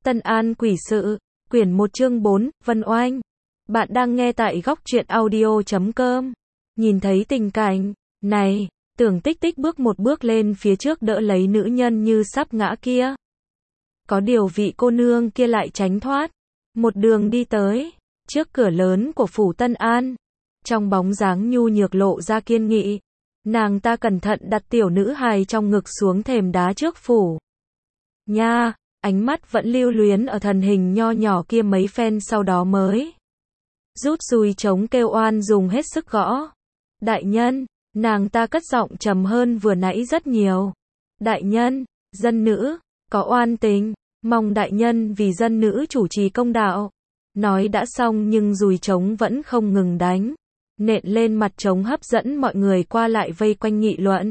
Tân An quỷ sự, quyển 1 chương 4, Vân Oanh. Bạn đang nghe tại góc truyện audio.com. Nhìn thấy tình cảnh này, Tưởng Tích Tích bước một bước lên phía trước đỡ lấy nữ nhân như sắp ngã kia. Có điều vị cô nương kia lại tránh thoát. Một đường đi tới trước cửa lớn của phủ Tân An. Trong bóng dáng nhu nhược lộ ra kiên nghị. Nàng ta cẩn thận đặt tiểu nữ hài trong ngực xuống thềm đá trước phủ. Nha, ánh mắt vẫn lưu luyến ở thần hình nho nhỏ kia mấy phen, sau đó mới rút dùi trống kêu oan, dùng hết sức gõ. Đại nhân, nàng ta cất giọng trầm hơn vừa nãy rất nhiều. Đại nhân, dân nữ có oan tình, mong đại nhân vì dân nữ chủ trì công đạo. Nói đã xong nhưng dùi trống vẫn không ngừng đánh, nện lên mặt trống hấp dẫn mọi người qua lại vây quanh nghị luận.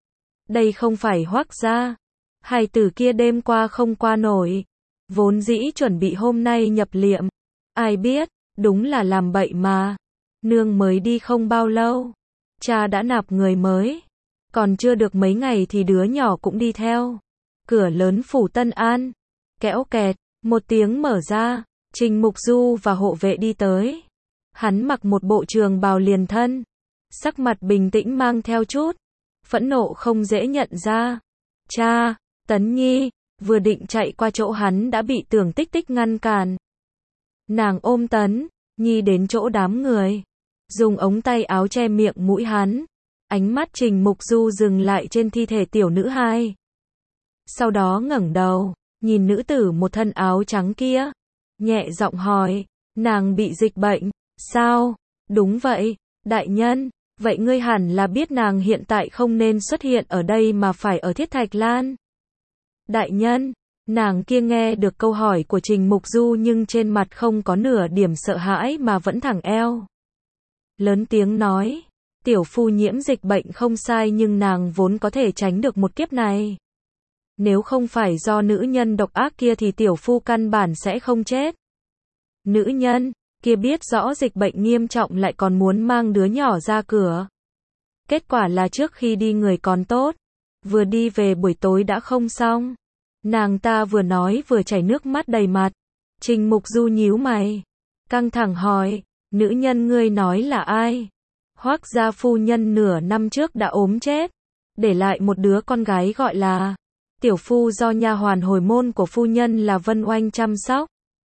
Đây không phải Hoắc gia, hài tử kia đêm qua không qua nổi, vốn dĩ chuẩn bị hôm nay nhập liệm, ai biết, đúng là làm bậy mà. Nương mới đi không bao lâu, cha đã nạp người mới, còn chưa được mấy ngày thì đứa nhỏ cũng đi theo. Cửa lớn phủ Tân An, kéo kẹt, một tiếng mở ra, Trình Mục Du và hộ vệ đi tới. Hắn mặc một bộ trường bào liền thân, sắc mặt bình tĩnh mang theo chút phẫn nộ không dễ nhận ra. Cha, Tấn Nhi, vừa định chạy qua chỗ hắn đã bị Tưởng Tích Tích ngăn cản. Nàng ôm Tấn Nhi đến chỗ đám người, dùng ống tay áo che miệng mũi hắn. Ánh mắt Trình Mục Du dừng lại trên thi thể tiểu nữ hài. Sau đó ngẩng đầu, nhìn nữ tử một thân áo trắng kia, nhẹ giọng hỏi, nàng bị dịch bệnh, sao? Đúng vậy, đại nhân, vậy ngươi hẳn là biết nàng hiện tại không nên xuất hiện ở đây mà phải ở Thiết Thạch Lan. Đại nhân, nàng kia nghe được câu hỏi của Trình Mục Du nhưng trên mặt không có nửa điểm sợ hãi mà vẫn thẳng eo. Lớn tiếng nói, tiểu phu nhiễm dịch bệnh không sai nhưng nàng vốn có thể tránh được một kiếp này. Nếu không phải do nữ nhân độc ác kia thì tiểu phu căn bản sẽ không chết. Nữ nhân kia biết rõ dịch bệnh nghiêm trọng lại còn muốn mang đứa nhỏ ra cửa. Kết quả là trước khi đi người còn tốt, vừa đi về buổi tối đã không xong. Nàng ta vừa nói vừa chảy nước mắt đầy mặt. Trình Mục Du nhíu mày, căng thẳng hỏi, nữ nhân ngươi nói là ai? Hoắc gia phu nhân nửa năm trước đã ốm chết, để lại một đứa con gái gọi là tiểu phu do nha hoàn hồi môn của phu nhân là Vân Oanh chăm sóc.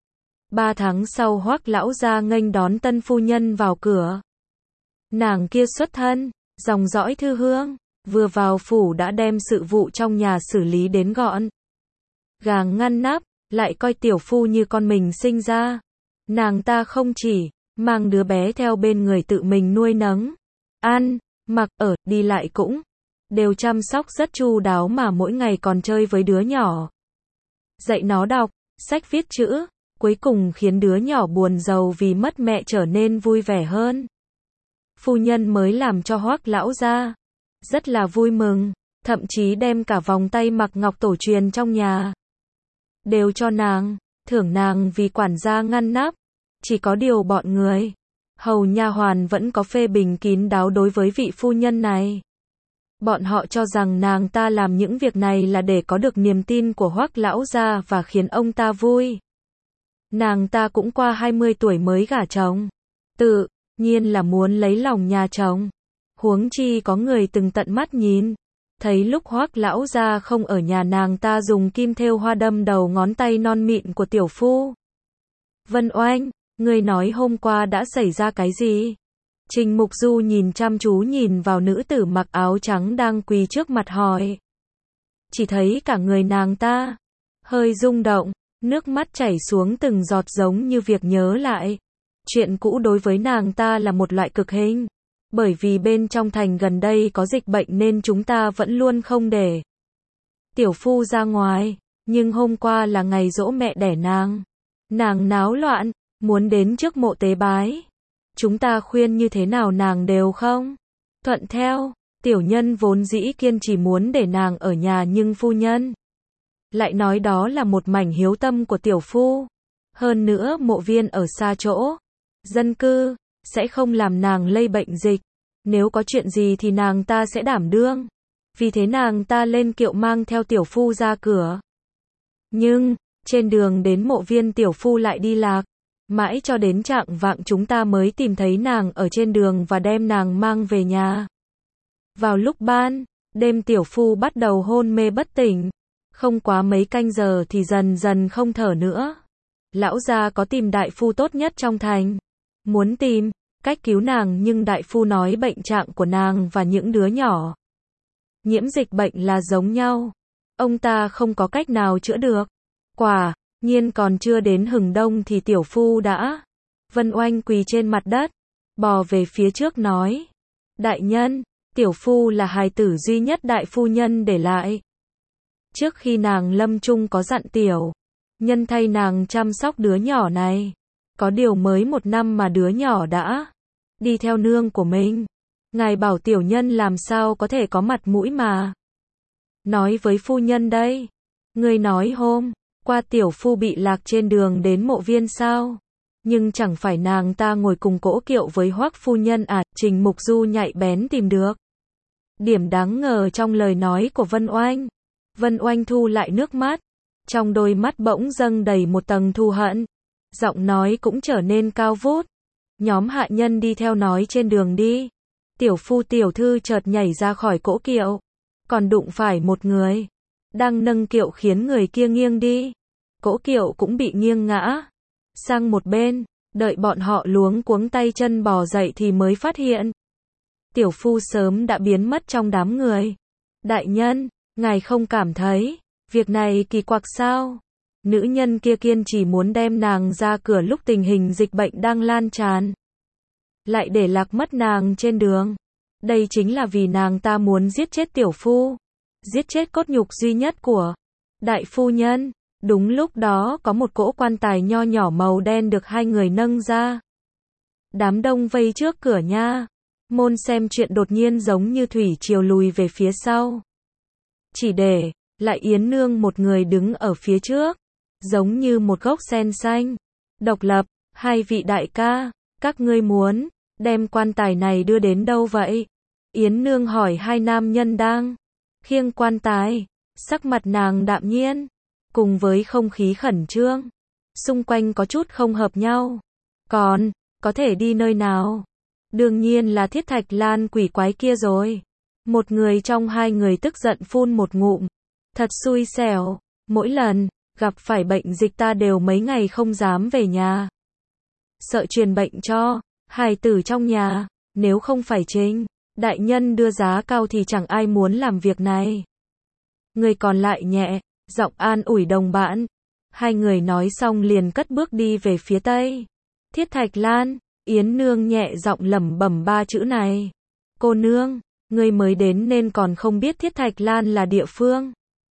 3 tháng sau Hoắc lão gia nghênh đón tân phu nhân vào cửa. Nàng kia xuất thân dòng dõi thư hương, vừa vào phủ đã đem sự vụ trong nhà xử lý đến gọn gàng ngăn nắp, lại coi tiểu phu như con mình sinh ra. Nàng ta không chỉ mang đứa bé theo bên người tự mình nuôi nấng, ăn, mặc, ở, đi lại cũng đều chăm sóc rất chu đáo, mà mỗi ngày còn chơi với đứa nhỏ, dạy nó đọc sách viết chữ, cuối cùng khiến đứa nhỏ buồn rầu vì mất mẹ trở nên vui vẻ hơn. Phu nhân mới làm cho Hoắc lão gia rất là vui mừng, thậm chí đem cả vòng tay mặc ngọc tổ truyền trong nhà đều cho nàng, thưởng nàng vì quản gia ngăn nắp. Chỉ có điều bọn người hầu nha hoàn vẫn có phê bình kín đáo đối với vị phu nhân này. Bọn họ cho rằng nàng ta làm những việc này là để có được niềm tin của Hoắc lão gia và khiến ông ta vui. Nàng ta cũng qua 20 tuổi mới gả chồng, tự nhiên là muốn lấy lòng nhà chồng. Huống chi có người từng tận mắt nhìn thấy lúc Hoắc lão gia không ở nhà, nàng ta dùng kim thêu hoa đâm đầu ngón tay non mịn của tiểu phu. Vân Oanh, ngươi nói hôm qua đã xảy ra cái gì? Trình Mục Du nhìn chăm chú nhìn vào nữ tử mặc áo trắng đang quỳ trước mặt hỏi. Chỉ thấy cả người nàng ta hơi rung động, nước mắt chảy xuống từng giọt giống như việc nhớ lại. Chuyện cũ đối với nàng ta là một loại cực hình. Bởi vì bên trong thành gần đây có dịch bệnh nên chúng ta vẫn luôn không để tiểu phu ra ngoài. Nhưng hôm qua là ngày giỗ mẹ đẻ nàng. Nàng náo loạn, muốn đến trước mộ tế bái. Chúng ta khuyên như thế nào nàng đều không thuận theo. Tiểu nhân vốn dĩ kiên trì muốn để nàng ở nhà nhưng phu nhân lại nói đó là một mảnh hiếu tâm của tiểu phu. Hơn nữa mộ viên ở xa chỗ dân cư, sẽ không làm nàng lây bệnh dịch. Nếu có chuyện gì thì nàng ta sẽ đảm đương. Vì thế nàng ta lên kiệu mang theo tiểu phu ra cửa. Nhưng Trên đường đến mộ viên tiểu phu lại đi lạc. Mãi cho đến trạng vạng chúng ta mới tìm thấy nàng ở trên đường và đem nàng mang về nhà. Vào lúc ban đêm tiểu phu bắt đầu hôn mê bất tỉnh. Không quá mấy canh giờ thì dần dần không thở nữa. Lão gia có tìm đại phu tốt nhất trong thành. Muốn tìm cách cứu nàng nhưng đại phu nói bệnh trạng của nàng và những đứa nhỏ nhiễm dịch bệnh là giống nhau. Ông ta không có cách nào chữa được. Quả nhiên còn chưa đến hừng đông thì tiểu phu đã. Vân Oanh quỳ trên mặt đất, bò về phía trước nói. Đại nhân, tiểu phu là hài tử duy nhất đại phu nhân để lại. Trước khi nàng lâm chung có dặn tiểu nhân thay nàng chăm sóc đứa nhỏ này. Có điều mới 1 năm mà đứa nhỏ đã đi theo nương của mình. Ngài bảo tiểu nhân làm sao có thể có mặt mũi mà nói với phu nhân đây. Ngươi nói hôm qua tiểu phu bị lạc trên đường đến mộ viên sao? Nhưng chẳng phải nàng ta ngồi cùng cỗ kiệu với Hoắc phu nhân à? Trình Mục Du nhạy bén tìm được điểm đáng ngờ trong lời nói của Vân Oanh. Vân Oanh thu lại nước mắt, trong đôi mắt bỗng dâng đầy một tầng thù hận. Giọng nói cũng trở nên cao vút. Nhóm hạ nhân đi theo nói trên đường đi. Tiểu phu tiểu thư chợt nhảy ra khỏi cỗ kiệu, còn đụng phải một người đang nâng kiệu khiến người kia nghiêng đi. Cỗ kiệu cũng bị nghiêng ngã sang một bên. Đợi bọn họ luống cuống tay chân bò dậy thì mới phát hiện tiểu phu sớm đã biến mất trong đám người. Đại nhân, ngài không cảm thấy việc này kỳ quặc sao? Nữ nhân kia kiên chỉ muốn đem nàng ra cửa lúc tình hình dịch bệnh đang lan tràn, lại để lạc mất nàng trên đường. Đây chính là vì nàng ta muốn giết chết tiểu phu, giết chết cốt nhục duy nhất của đại phu nhân. Đúng lúc đó có một cỗ quan tài nho nhỏ màu đen được 2 người nâng ra. Đám đông vây trước cửa nha môn xem chuyện đột nhiên giống như thủy triều lùi về phía sau. Chỉ để lại Yến Nương một người đứng ở phía trước, giống như một gốc sen xanh, độc lập. 2 vị đại ca, các ngươi muốn đem quan tài này đưa đến đâu vậy? Yến Nương hỏi 2 nam nhân đang khiêng quan tài. Sắc mặt nàng đạm nhiên, cùng với không khí khẩn trương xung quanh có chút không hợp nhau. Còn có thể đi nơi nào? Đương nhiên là Thiết Thạch Lan quỷ quái kia rồi. Một người trong 2 người tức giận phun một ngụm. Thật xui xẻo, mỗi lần gặp phải bệnh dịch ta đều mấy ngày không dám về nhà. Sợ truyền bệnh cho hài tử trong nhà. Nếu không phải Trình đại nhân đưa giá cao thì chẳng ai muốn làm việc này. Người còn lại nhẹ giọng an ủi đồng bạn. 2 người nói xong liền cất bước đi về phía tây. Thiết Thạch Lan, Yến Nương nhẹ giọng lẩm bẩm 3 chữ này. Cô nương, ngươi mới đến nên còn không biết Thiết Thạch Lan là địa phương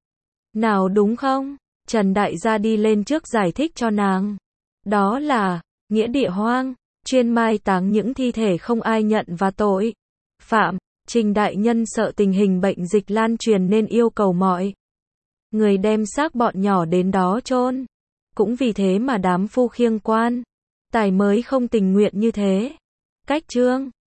nào đúng không? Trần đại gia đi lên trước giải thích cho nàng. Đó là nghĩa địa hoang, chuyên mai táng những thi thể không ai nhận và tội phạm. Trình đại nhân sợ tình hình bệnh dịch lan truyền nên yêu cầu mọi người đem xác bọn nhỏ đến đó chôn. Cũng vì thế mà đám phu khiêng quan tài mới không tình nguyện như thế. Cách chương